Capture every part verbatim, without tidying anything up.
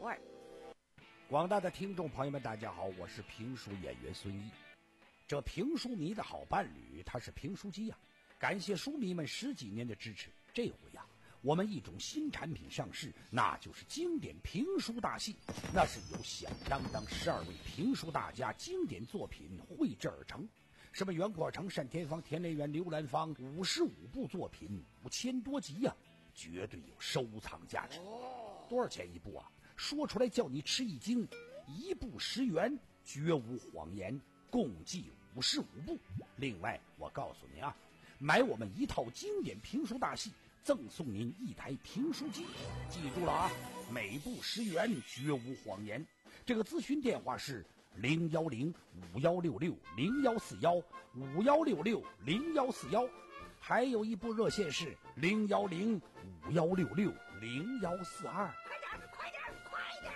味儿。 广大的听众朋友们大家好，我是评书演员孙一。这评书迷的好伴侣他是评书机呀、啊，感谢书迷们十几年的支持。这回呀、啊，我们一种新产品上市，那就是经典评书大戏。那是由响当当十二位评书大家经典作品绘制而成，什么袁阔成、单田芳、田连元、刘兰芳，五十五部作品，五千多集呀、啊，绝对有收藏价值。多少钱一部啊？说出来叫你吃一惊，一部十元，绝无谎言，共计五十五部。另外我告诉您啊，买我们一套经典评书大戏，赠送您一台评书机。记住了啊，每部十元，绝无谎言。这个咨询电话是零幺零五幺六六零幺四幺五幺六六零幺四幺，还有一部热线是零幺零五幺六六零幺四二。 快点，快点！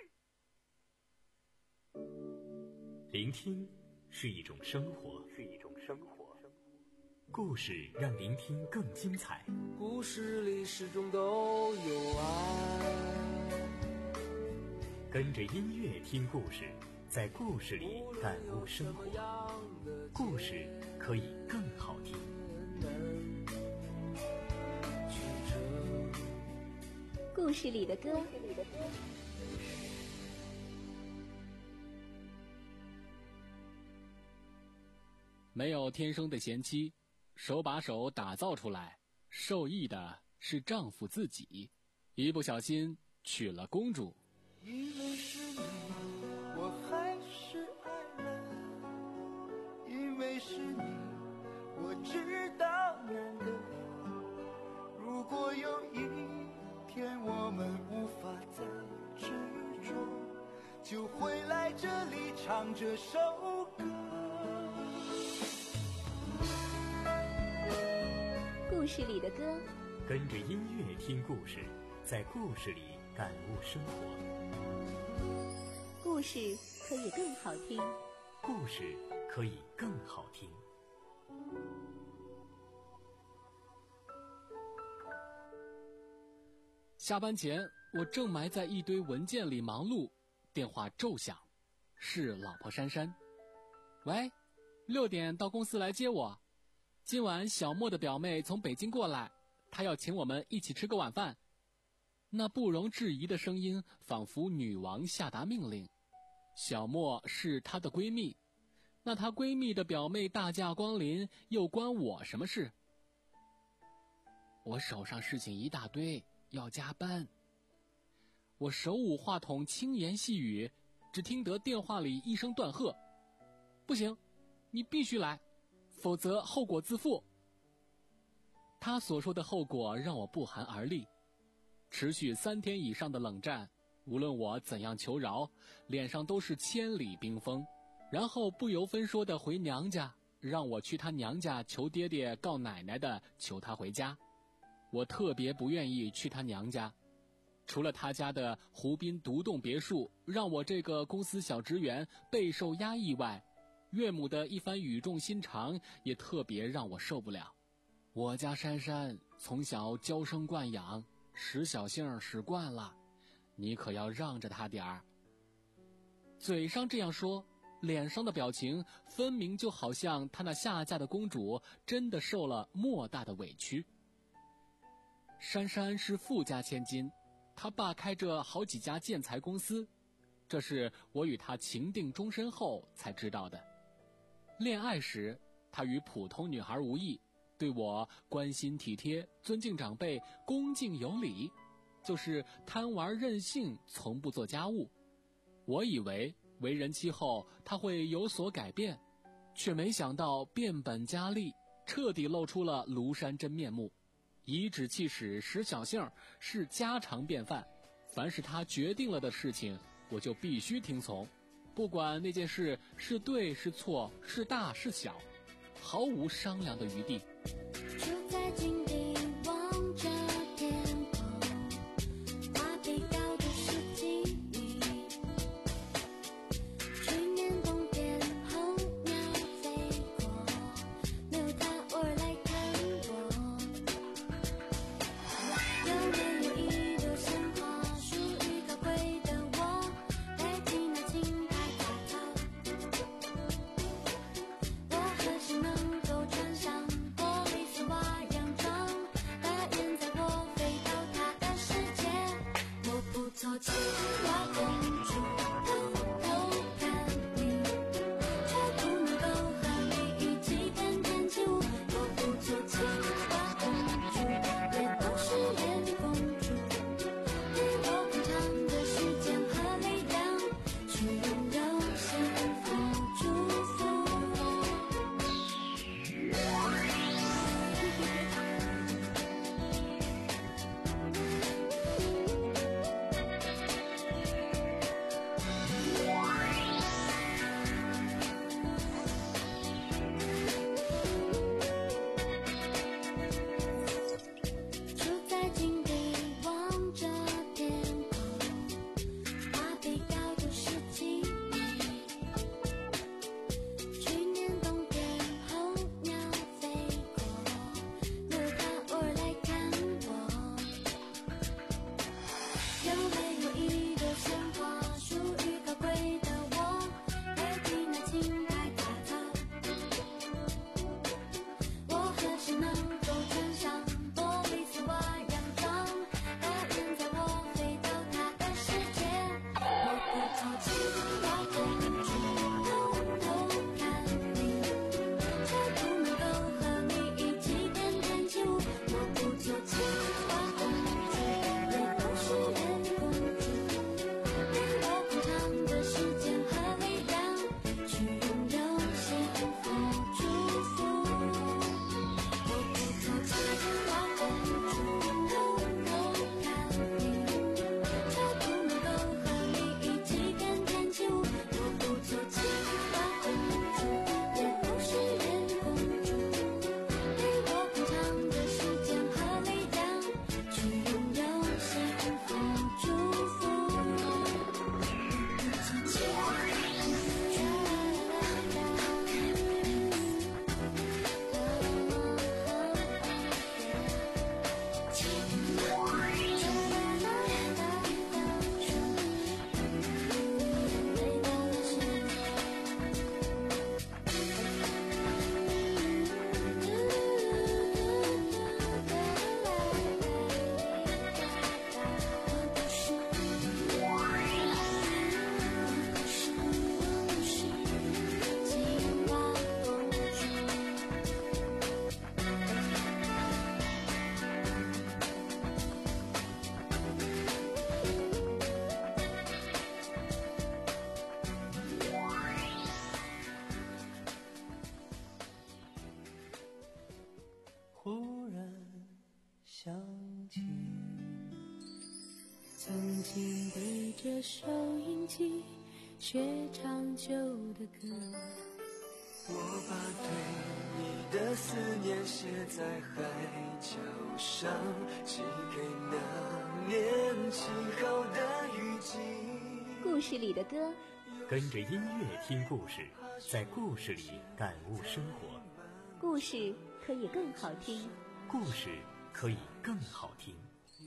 聆听是一种生活，是一种生活。故事让聆听更精彩。 故事里始终都有爱。 跟着音乐听故事，在故事里感悟生活。故事可以更好听。 故事里的歌。 没有天生的贤妻，手把手打造出来，受益的是丈夫自己。一不小心娶了公主。 因为是你，我还是爱了。因为是你，我知道难得。如果有一天我们无法再执着，就会来这里唱这首歌。 故事里的歌， 跟着音乐听故事，在故事里感悟生活。 故事可以更好听， 故事可以更好听。 下班前，我正埋在一堆文件里忙碌，电话骤响，是老婆珊珊。喂，六点到公司来接我。今晚小莫的表妹从北京过来，她要请我们一起吃个晚饭。那不容置疑的声音仿佛女王下达命令。小莫是她的闺蜜，那她闺蜜的表妹大驾光临，又关我什么事？我手上事情一大堆，要加班。我手捂话筒，轻言细语，只听得电话里一声断喝：不行，你必须来，否则后果自负。他所说的后果让我不寒而栗。持续三天以上的冷战，无论我怎样求饶，脸上都是千里冰封，然后不由分说的回娘家，让我去他娘家求爹爹告奶奶的求他回家。我特别不愿意去他娘家，除了他家的湖滨独栋别墅让我这个公司小职员备受压抑外，岳母的一番语重心长也特别让我受不了。我家珊珊从小娇生惯养，使小性使惯了，你可要让着她点儿。嘴上这样说，脸上的表情分明就好像她那下嫁的公主真的受了莫大的委屈。珊珊是富家千金，她爸开着好几家建材公司，这是我与她情定终身后才知道的。恋爱时，她与普通女孩无异，对我关心体贴，尊敬长辈，恭敬有礼，就是贪玩任性，从不做家务。我以为为人妻后她会有所改变，却没想到变本加厉，彻底露出了庐山真面目。颐指气使使小性是家常便饭，凡是她决定了的事情，我就必须听从，不管那件事是对是错，是大是小，毫无商量的余地。 就在井底望着天空，花被高的世纪里，去年冬天候鸟飞过，没有它我来看我。有没有一朵鲜花属于高贵的做青蛙公主，偷偷看你，却不能够和你一起翩翩起舞。我不做青蛙公主，也不是月公主，给我更长的时间和力量，去拥有幸福祝福。住在井底望着天空，花被掉的是几枚。去年冬天候鸟飞过，留它偶尔来看我。有没有一朵鲜花属于高贵的我，代替那青苔杂草？我何时能够穿上玻璃丝袜洋装，答应在我飞到他的世界？我不做青蛙公主，偷偷看你，却不能够和你一起翩翩起舞。我不做青蛙公主，也不是月公主，给我更长的时间和力量，去拥有幸福祝福。我不做青蛙公主，偷偷看你，却不能够和你一起翩翩起舞。我不做青蛙公主，也不是月公主，给我更长的时间和力量，去拥有幸福祝福。我不做青蛙公主。 忽然想起，曾经对着收音机学唱旧的歌。 我把对你的思念写在海角上，寄给那年轻后的雨季。 故事里的歌， 跟着音乐听故事，在故事里感悟生活。 故事可以更好听。 故事可以更好听。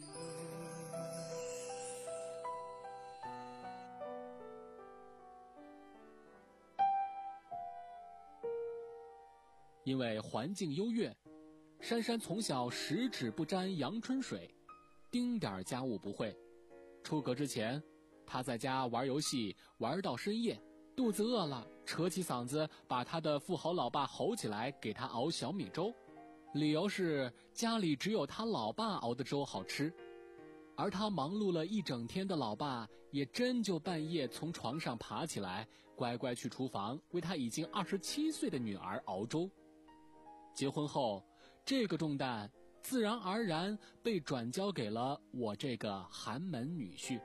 因为环境优越，珊珊从小十指不沾阳春水，丁点儿家务不会。出阁之前，她在家玩游戏玩到深夜，肚子饿了，扯起嗓子把他的富豪老爸吼起来，给他熬小米粥，理由是家里只有他老爸熬的粥好吃。而他忙碌了一整天的老爸也真就半夜从床上爬起来，乖乖去厨房为他已经二十七岁的女儿熬粥。结婚后，这个重担自然而然被转交给了我这个寒门女婿。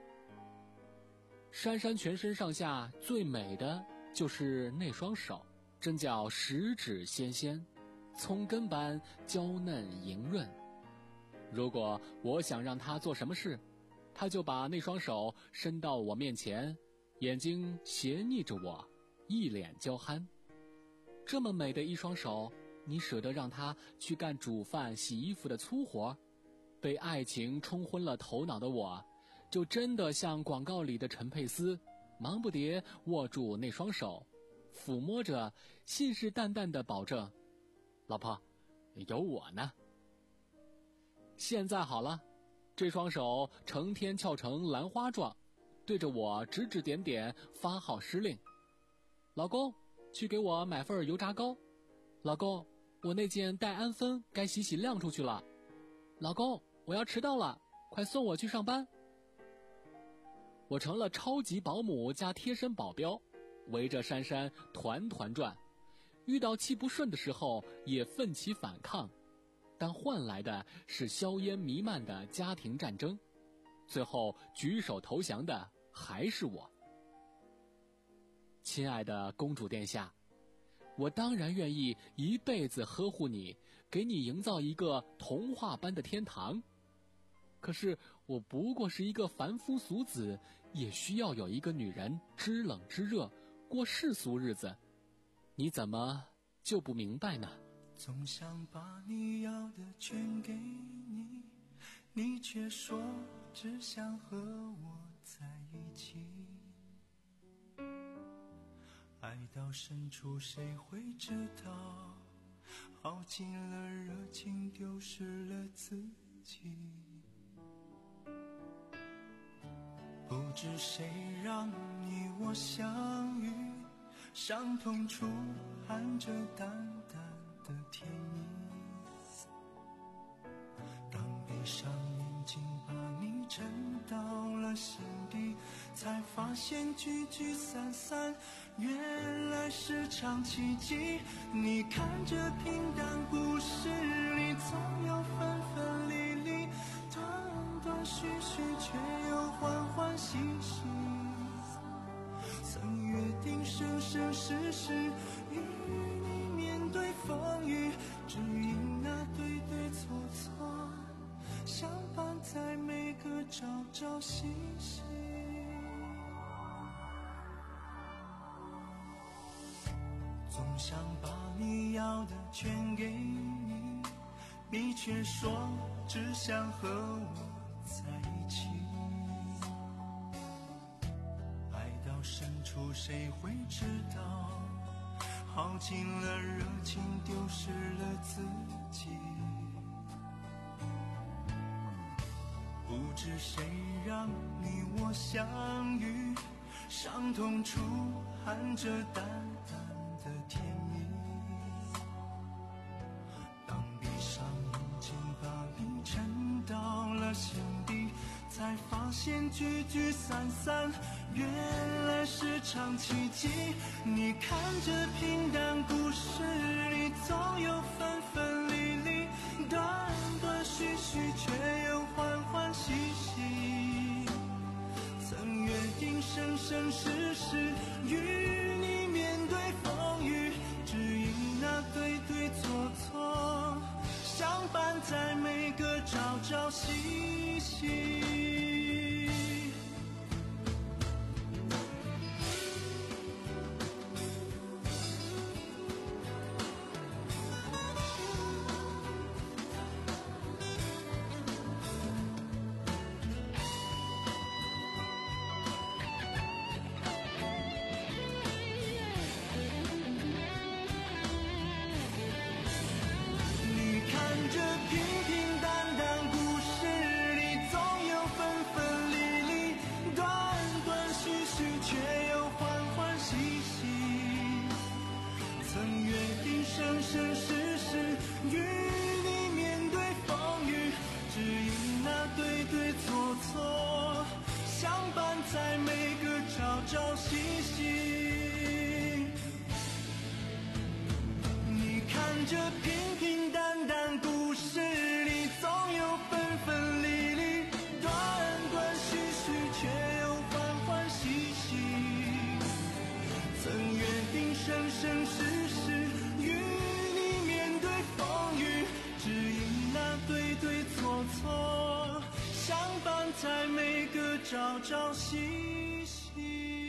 珊珊全身上下最美的就是那双手，真叫十指纤纤，葱根般娇嫩莹润。如果我想让她做什么事，她就把那双手伸到我面前，眼睛斜睨着我，一脸娇憨。这么美的一双手，你舍得让她去干煮饭洗衣服的粗活？被爱情冲昏了头脑的我，就真的像广告里的陈佩斯，忙不迭握住那双手，抚摸着，信誓旦旦地保证：老婆，有我呢。现在好了， 这双手成天翘成兰花状，对着我指指点点，发号施令。老公，去给我买份油炸糕。老公，我那件黛安芬该洗洗晾出去了。老公，我要迟到了，快送我去上班。我成了超级保姆加贴身保镖，围着珊珊团团转，遇到气不顺的时候也奋起反抗，但换来的是硝烟弥漫的家庭战争，最后举手投降的还是我。亲爱的公主殿下，我当然愿意一辈子呵护你，给你营造一个童话般的天堂。可是我不过是一个凡夫俗子，也需要有一个女人知冷知热，过世俗日子。你怎么就不明白呢？ 总想把你要的全给你，你却说只想和我在一起。爱到深处谁会知道，耗尽了热情，丢失了自己。不知谁让你我相遇，伤痛处含着淡淡的甜蜜。当闭上眼睛把你沉到了心底，才发现聚聚散散原来是场奇迹。你看这平淡故事里总有分分离离，断断续续却又欢欢喜喜。曾约定生生世世与你面对风雨，只因那对对错错相伴在每个朝朝夕夕。总想把你要的全给你，你却说只想和我在一起。爱到深处谁会知道，耗尽了热情，丢失了自己。不知谁让你我相遇，伤痛处含着淡淡的甜蜜。当闭上眼睛把你沉到了心底，才发现聚聚散散原来是场奇迹。你看这平淡故事里总有分分离离，断断续续却又欢欢喜喜。曾约定生生世世与你面对风雨，只因那对对错错相伴在每个朝朝夕夕。生生世世与你面对风雨，只因那对对错错相伴在每个朝朝夕夕。你看这平平淡淡故事里总有分分离离，断断续续却又欢欢喜喜。曾约定生生世世与你面对风雨，只因那对对错错相伴在每个朝朝夕夕。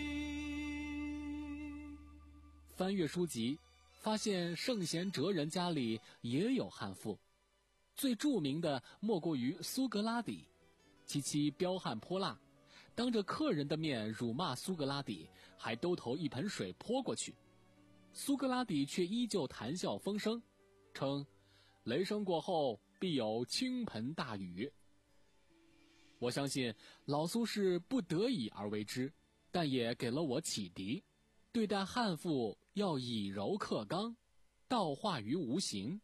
翻阅书籍，发现圣贤哲人家里也有悍妇，最著名的莫过于苏格拉底。其妻彪悍泼辣，当着客人的面辱骂苏格拉底，还兜头一盆水泼过去。苏格拉底却依旧谈笑风生，称雷声过后必有倾盆大雨。 我相信老苏是不得已而为之，但也给了我启迪，对待汉妇要以柔克刚，道化于无形。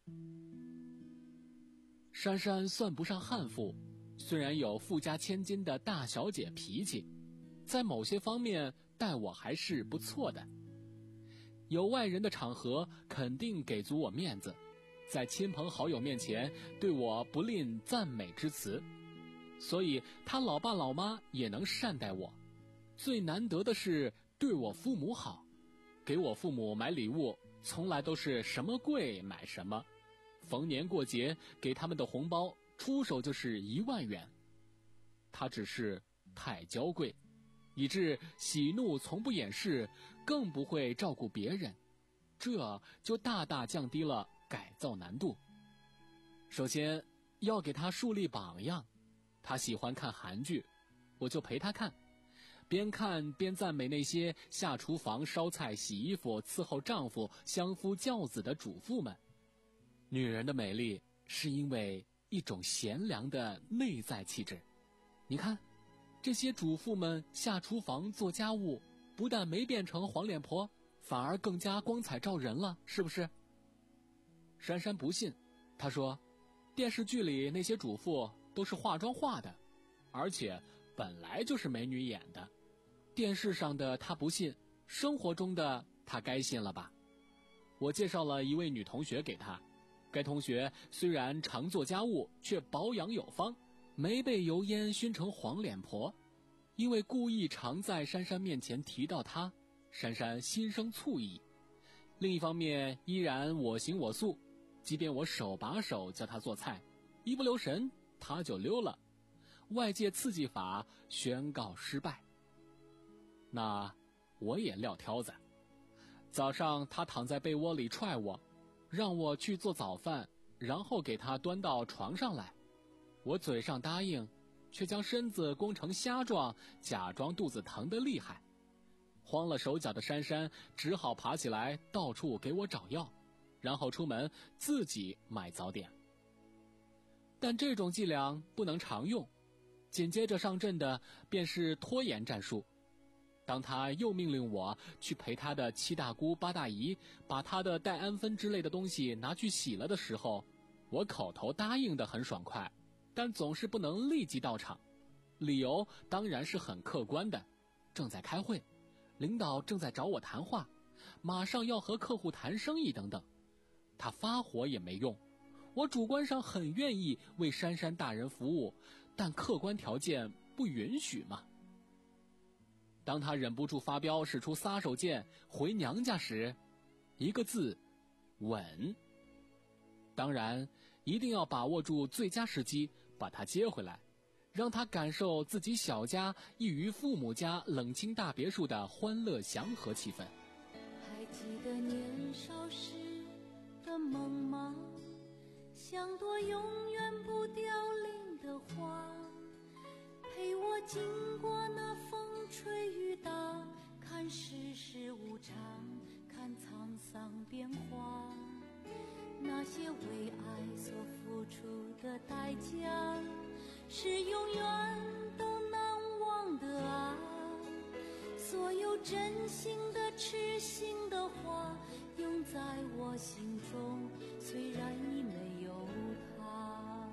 珊珊算不上汉妇，虽然有富家千金的大小姐脾气，在某些方面待我还是不错的。有外人的场合肯定给足我面子，在亲朋好友面前对我不吝赞美之词，所以他老爸老妈也能善待我。最难得的是对我父母好，给我父母买礼物从来都是什么贵买什么，逢年过节给他们的红包出手就是一万元。他只是太娇贵，以致喜怒从不掩饰，更不会照顾别人，这就大大降低了改造难度。首先要给他树立榜样，他喜欢看韩剧，我就陪他看，边看边赞美那些下厨房烧菜洗衣服伺候丈夫相夫教子的主妇们。女人的美丽是因为一种贤良的内在气质。你看这些主妇们下厨房做家务，不但没变成黄脸婆，反而更加光彩照人了，是不是？珊珊不信，她说电视剧里那些主妇都是化妆化的，而且本来就是美女演的。电视上的她不信，生活中的她该信了吧？我介绍了一位女同学给她，该同学虽然常做家务，却保养有方，没被油烟熏成黄脸婆。因为故意常在珊珊面前提到她，珊珊心生醋意。另一方面依然我行我素，即便我手把手教她做菜，一不留神她就溜了，外界刺激法宣告失败。那我也撂挑子，早上她躺在被窝里踹我，让我去做早饭，然后给她端到床上来。我嘴上答应，却将身子弓成虾状，假装肚子疼得厉害。慌了手脚的珊珊只好爬起来到处给我找药，然后出门自己买早点。但这种伎俩不能常用，紧接着上阵的便是拖延战术。当他又命令我去陪他的七大姑八大姨把他的黛安芬之类的东西拿去洗了的时候，我口头答应得很爽快，但总是不能立即到场。理由当然是很客观的，正在开会，领导正在找我谈话，马上要和客户谈生意等等。他发火也没用，我主观上很愿意为珊珊大人服务，但客观条件不允许嘛。当他忍不住发飙，使出撒手锏回娘家时，一个字，稳。当然一定要把握住最佳时机把他接回来，让他感受自己小家异于父母家冷清大别墅的欢乐祥和气氛。 还记得年少时的梦吗？像朵永远不凋零的花，陪我经过那风吹雨打，看世事无常，看沧桑变化。那些为爱所付出的代价，是永远都难忘的啊！所有真心的痴心的话，永在我心中，虽然已没有他。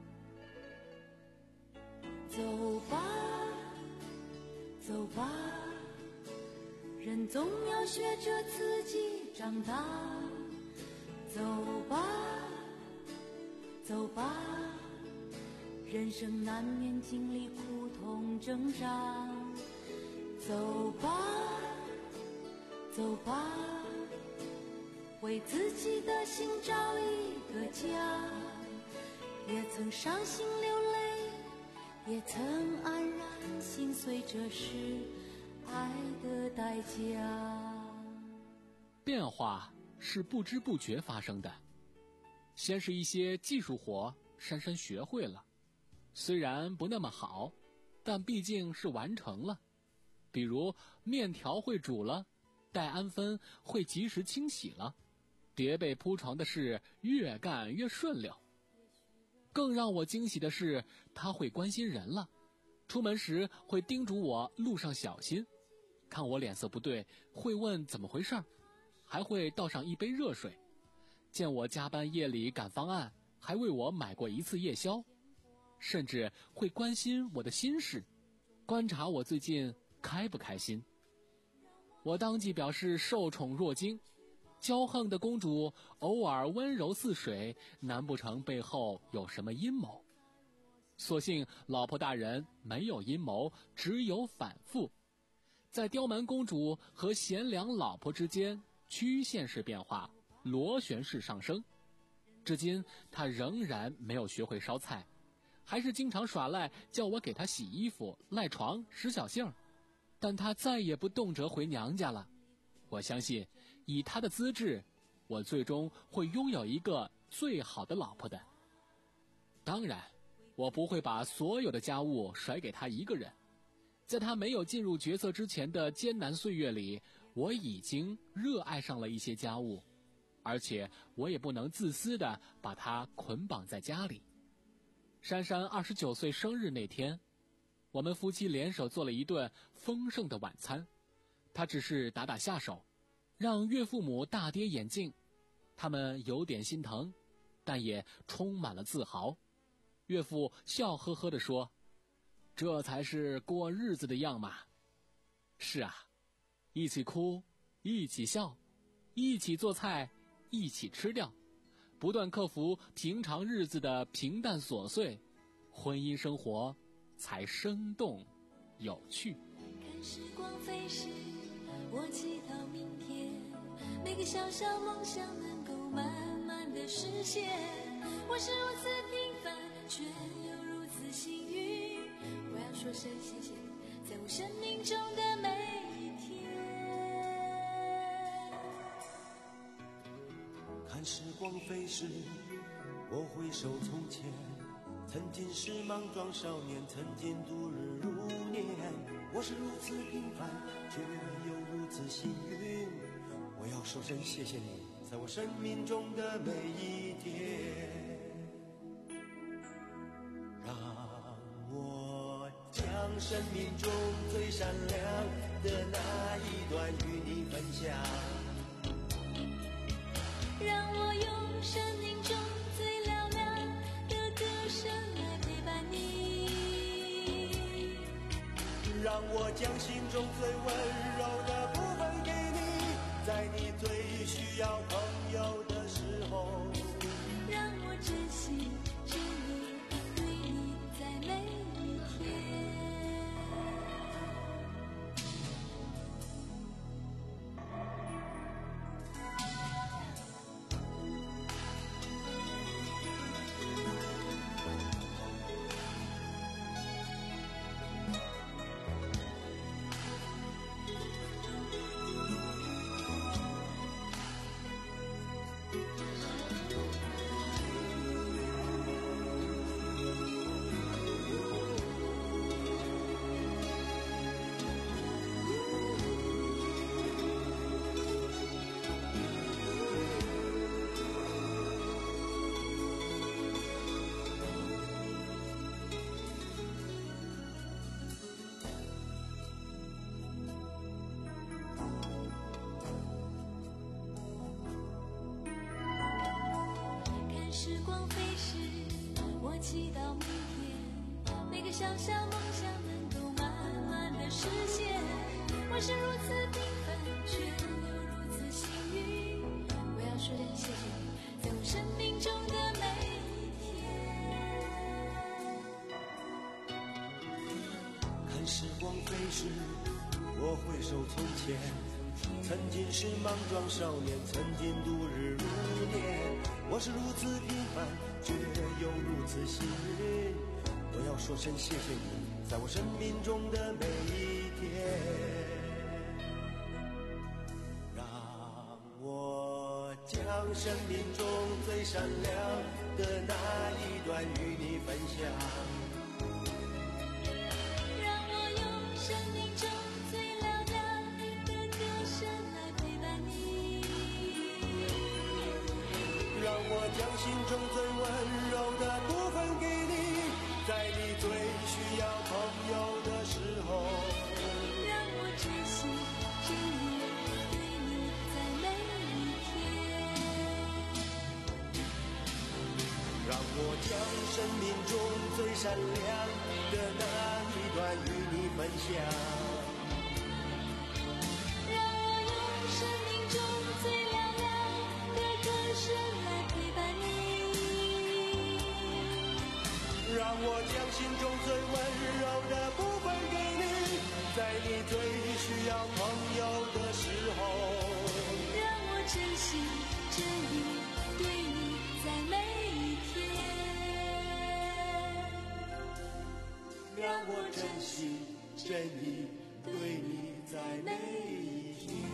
走吧，走吧，人总要学着自己长大。走吧，走吧，人生难免经历苦痛挣扎。走吧，走吧，为自己的心找一个家。也曾伤心流泪，也曾安然心碎，这是爱的代价。 变化是不知不觉发生的。先是一些技术活，珊珊学会了，虽然不那么好，但毕竟是完成了。比如面条会煮了，黛安芬会及时清洗了，叠被铺床的事越干越顺溜。更让我惊喜的是，她会关心人了， 出门时会叮嘱我路上小心，看我脸色不对会问怎么回事，还会倒上一杯热水，见我加班夜里赶方案，还为我买过一次夜宵，甚至会关心我的心事，观察我最近开不开心。我当即表示受宠若惊，骄横的公主偶尔温柔似水，难不成背后有什么阴谋？所幸老婆大人没有阴谋，只有反复，在刁蛮公主和贤良老婆之间曲线式变化，螺旋式上升。至今她仍然没有学会烧菜，还是经常耍赖，叫我给她洗衣服、赖床、使小性儿，但她再也不动辄回娘家了。我相信以她的资质，我最终会拥有一个最好的老婆的。当然我不会把所有的家务甩给她一个人，在她没有进入角色之前的艰难岁月里，我已经热爱上了一些家务，而且我也不能自私地把她捆绑在家里。珊珊二十九岁生日那天，我们夫妻联手做了一顿丰盛的晚餐，她只是打打下手，让岳父母大跌眼镜，他们有点心疼，但也充满了自豪。岳父笑呵呵地说，这才是过日子的样嘛。是啊，一起哭，一起笑，一起做菜，一起吃掉，不断克服平常日子的平淡琐碎，婚姻生活才生动有趣。 看时光飞逝，我祈祷明天每个小小梦想能够慢慢的实现。我是如此平凡，却又如此幸运，我要说声谢谢你，在我生命中的每一天。 看时光飞逝，我回首从前，曾经是莽撞少年，曾经度日如年。我是如此平凡，却又如此幸运，我要说声谢谢你，在我生命中的每一天。让我将生命中最闪亮的那一段与你分享， 让我用生命中最嘹亮的歌声来陪伴你， 让我将心中最温柔的部分给你，在你最需要朋友的时候， 让我珍惜着你，对你在每一天。时光飞逝，我祈祷明天每个小小梦想能够慢慢的实现。我是如此平凡，却又如此幸运，我要说声谢谢你，在我生命中的每一天。 看时光飞逝，我回首从前，曾经是莽撞少年，曾经度日如年。我是如此平凡，却又如此幸运，我要说声谢谢你，在我生命中的每一天。让我将生命中最闪亮的那一段与你分享， 让我用生命中最嘹亮的歌声来陪伴你， 让我将心中最温柔的部分给你，在你最需要朋友将生命中最闪亮的那一段与你分享。 让我用生命中最亮亮的歌声来陪伴你， 让我将心中最温柔的部分给你，在你最需要朋友的时候， 让我真心真意对你在每一天， 让我真心真意对你在每一天。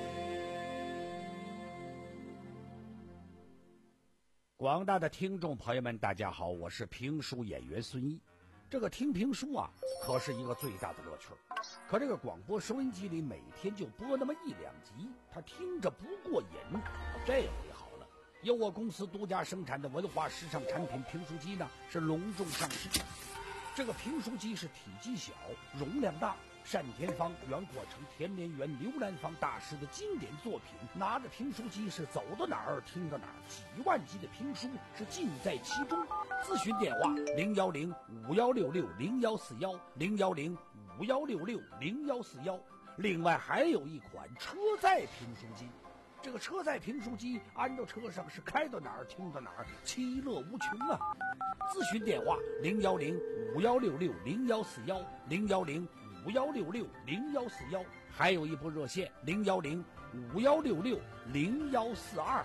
广大的听众朋友们，大家好，我是评书演员孙一。这个听评书啊，可是一个最大的乐趣。可这个广播收音机里每天就播那么一两集，他听着不过瘾。这回好了，由我公司独家生产的文化时尚产品评书机呢，是隆重上市。这个评书机是体积小，容量大，单田芳、袁阔成、田连元、刘兰芳大师的经典作品，拿着评书机是走到哪儿听到哪儿，几万集的评书是尽在其中。咨询电话零幺零五幺六六零幺四幺零幺零五幺六六零幺四幺。另外还有一款车载评书机，这个车载评书机安到车上是开到哪儿听到哪儿，其乐无穷啊！咨询电话零幺零五幺六六零幺四幺零幺零五幺六六零幺四幺，还有一部热线零幺零五幺六六零幺四二。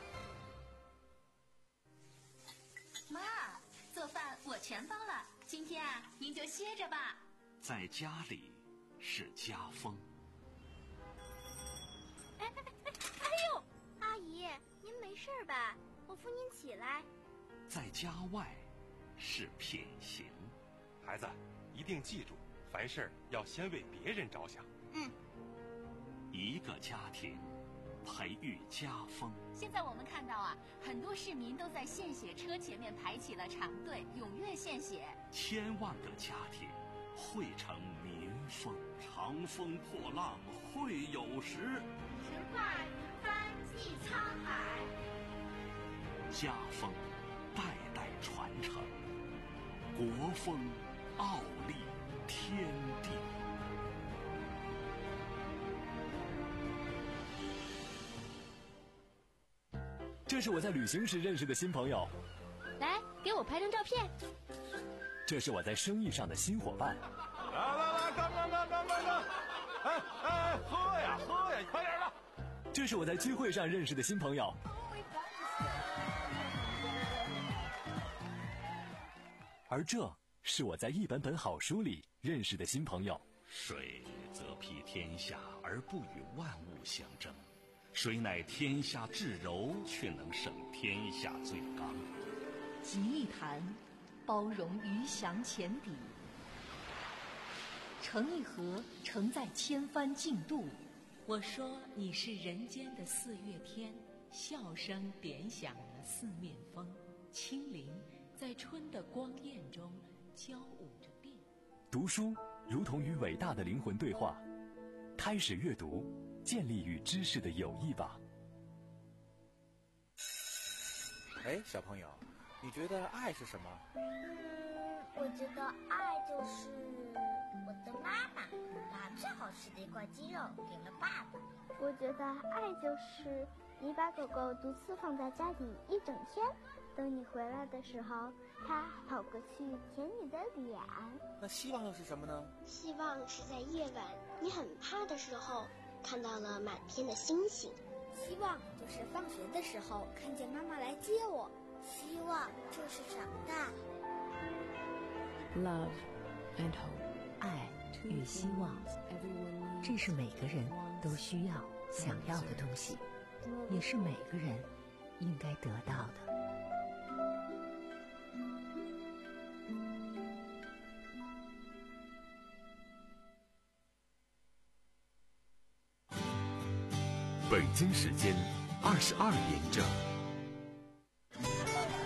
妈，做饭我全包了，今天啊，您就歇着吧。 在家里是家风。 哎哎哎哎呦，阿姨，您没事吧？我扶您起来。 在家外是品行。 孩子，一定记住，凡事要先为别人着想。 嗯。 一个家庭培育家风。 现在我们看到啊，很多市民都在献血车前面排起了长队，踊跃献血。 千万个家庭汇成民风。长风破浪会有时， 神话云帆济沧海。 家风代代传承，国风傲立天地。 这是我在旅行时认识的新朋友， 来，给我拍张照片。 这是我在生意上的新伙伴。 来来来，干干干干干干！哎哎，喝呀喝呀，快点的！ 这是我在聚会上认识的新朋友。而这是我在一本本好书里认识的新朋友。 水则披天下而不与万物相争，水乃天下至柔，却能胜天下最刚。 集一坛，包容鱼翔浅底；盛一盒，承载千帆竞渡。我说你是人间的四月天，笑声点响了四面风，轻灵在春的光艳中交舞着变。 读书如同与伟大的灵魂对话，开始阅读，建立与知识的友谊吧。 哎，小朋友，你觉得爱是什么？ 嗯，我觉得爱就是我的妈妈把最好吃的一块鸡肉给了爸爸。 我觉得爱就是你把狗狗独自放在家里一整天，等你回来的时候，它跑过去舔你的脸。 那希望又是什么呢？ 希望是在夜晚你很怕的时候，看到了满天的星星。 希望就是放学的时候看见妈妈来接我。 希望就是长大。 Love and hope， 爱与希望，这是每个人都需要、想要的东西，也是每个人应该得到的。 北京时间二十二点整。